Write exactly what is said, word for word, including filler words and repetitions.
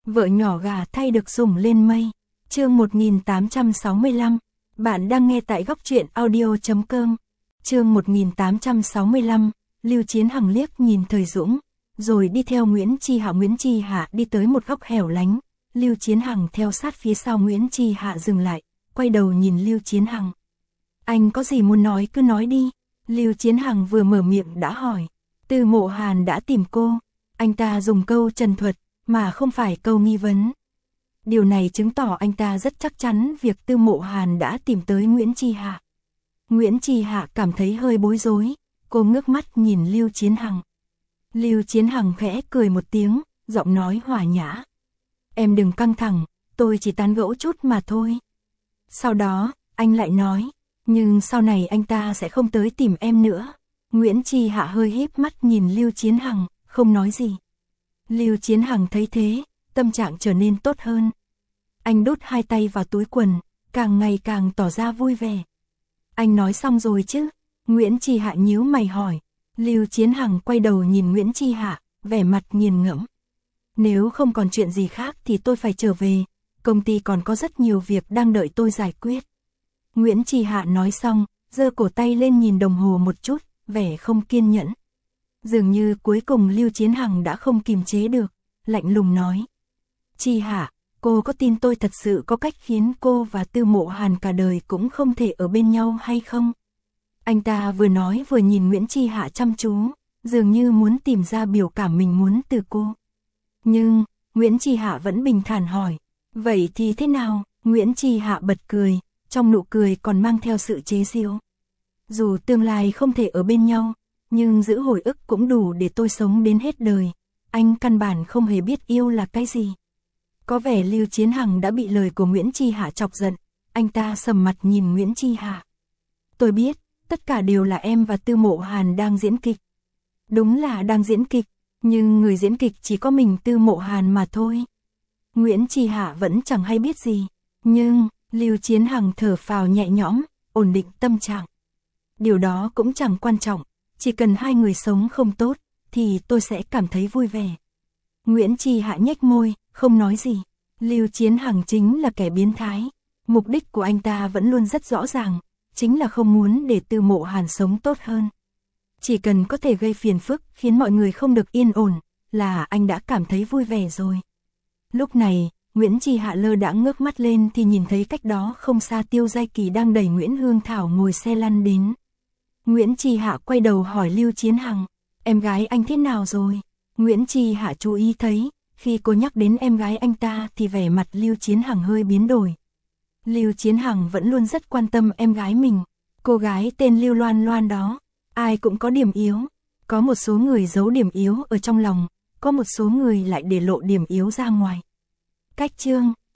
Vợ nhỏ gà thay được sủng lên mây. Chương một nghìn tám trăm sáu mươi lăm. Bạn đang nghe tại góc truyện audio chấm com. Chương một nghìn tám trăm sáu mươi lăm. Lưu Chiến Hằng liếc nhìn Thời Dũng, rồi đi theo Nguyễn Chi Hạ. Nguyễn Chi Hạ đi tới một góc hẻo lánh. Lưu Chiến Hằng theo sát phía sau. Nguyễn Chi Hạ dừng lại, quay đầu nhìn Lưu Chiến Hằng. Anh có gì muốn nói cứ nói đi. Lưu Chiến Hằng vừa mở miệng đã hỏi. Tư Mộ Hàn đã tìm cô. Anh ta dùng câu trần thuật, mà không phải câu nghi vấn. Điều này chứng tỏ anh ta rất chắc chắn việc Tư Mộ Hàn đã tìm tới Nguyễn Chi Hạ. Nguyễn Chi Hạ cảm thấy hơi bối rối, cô ngước mắt nhìn Lưu Chiến Hằng. Lưu Chiến Hằng khẽ cười một tiếng, giọng nói hòa nhã. Em đừng căng thẳng, tôi chỉ tán gẫu chút mà thôi. Sau đó, anh lại nói, nhưng sau này anh ta sẽ không tới tìm em nữa. Nguyễn Chi Hạ hơi híp mắt nhìn Lưu Chiến Hằng, không nói gì. Lưu Chiến Hằng thấy thế, tâm trạng trở nên tốt hơn. Anh đút hai tay vào túi quần, càng ngày càng tỏ ra vui vẻ. Anh nói xong rồi chứ? Nguyễn Chi Hạ nhíu mày hỏi. Lưu Chiến Hằng quay đầu nhìn Nguyễn Chi Hạ, vẻ mặt nghiền ngẫm. Nếu không còn chuyện gì khác thì tôi phải trở về, công ty còn có rất nhiều việc đang đợi tôi giải quyết. Nguyễn Chi Hạ nói xong, giơ cổ tay lên nhìn đồng hồ một chút, vẻ không kiên nhẫn. Dường như cuối cùng Lưu Chiến Hằng đã không kiềm chế được, lạnh lùng nói. Chi Hạ, cô có tin tôi thật sự có cách khiến cô và Tư Mộ Hàn cả đời cũng không thể ở bên nhau hay không? Anh ta vừa nói vừa nhìn Nguyễn Chi Hạ chăm chú, dường như muốn tìm ra biểu cảm mình muốn từ cô. Nhưng, Nguyễn Chi Hạ vẫn bình thản hỏi. Vậy thì thế nào? Nguyễn Chi Hạ bật cười, trong nụ cười còn mang theo sự chế giễu. Dù tương lai không thể ở bên nhau, nhưng giữ hồi ức cũng đủ để tôi sống đến hết đời. Anh căn bản không hề biết yêu là cái gì. Có vẻ Lưu Chiến Hằng đã bị lời của Nguyễn Chi Hạ chọc giận. Anh ta sầm mặt nhìn Nguyễn Chi Hạ. Tôi biết, tất cả đều là em và Tư Mộ Hàn đang diễn kịch. Đúng là đang diễn kịch, nhưng người diễn kịch chỉ có mình Tư Mộ Hàn mà thôi. Nguyễn Chi Hạ vẫn chẳng hay biết gì. Nhưng, Lưu Chiến Hằng thở phào nhẹ nhõm, ổn định tâm trạng. Điều đó cũng chẳng quan trọng. Chỉ cần hai người sống không tốt, thì tôi sẽ cảm thấy vui vẻ. Nguyễn Chi Hạ nhếch môi, không nói gì. Lưu Chiến Hằng chính là kẻ biến thái. Mục đích của anh ta vẫn luôn rất rõ ràng, chính là không muốn để Tư Mộ Hàn sống tốt hơn. Chỉ cần có thể gây phiền phức khiến mọi người không được yên ổn, là anh đã cảm thấy vui vẻ rồi. Lúc này, Nguyễn Chi Hạ lơ đãng ngước mắt lên thì nhìn thấy cách đó không xa Tiêu Giai Kỳ đang đẩy Nguyễn Hương Thảo ngồi xe lăn đến. Nguyễn Chi Hạ quay đầu hỏi Lưu Chiến Hằng, em gái anh thế nào rồi? Nguyễn Chi Hạ chú ý thấy, khi cô nhắc đến em gái anh ta thì vẻ mặt Lưu Chiến Hằng hơi biến đổi. Lưu Chiến Hằng vẫn luôn rất quan tâm em gái mình. Cô gái tên Lưu Loan Loan đó, ai cũng có điểm yếu. Có một số người giấu điểm yếu ở trong lòng, có một số người lại để lộ điểm yếu ra ngoài. Cách chương,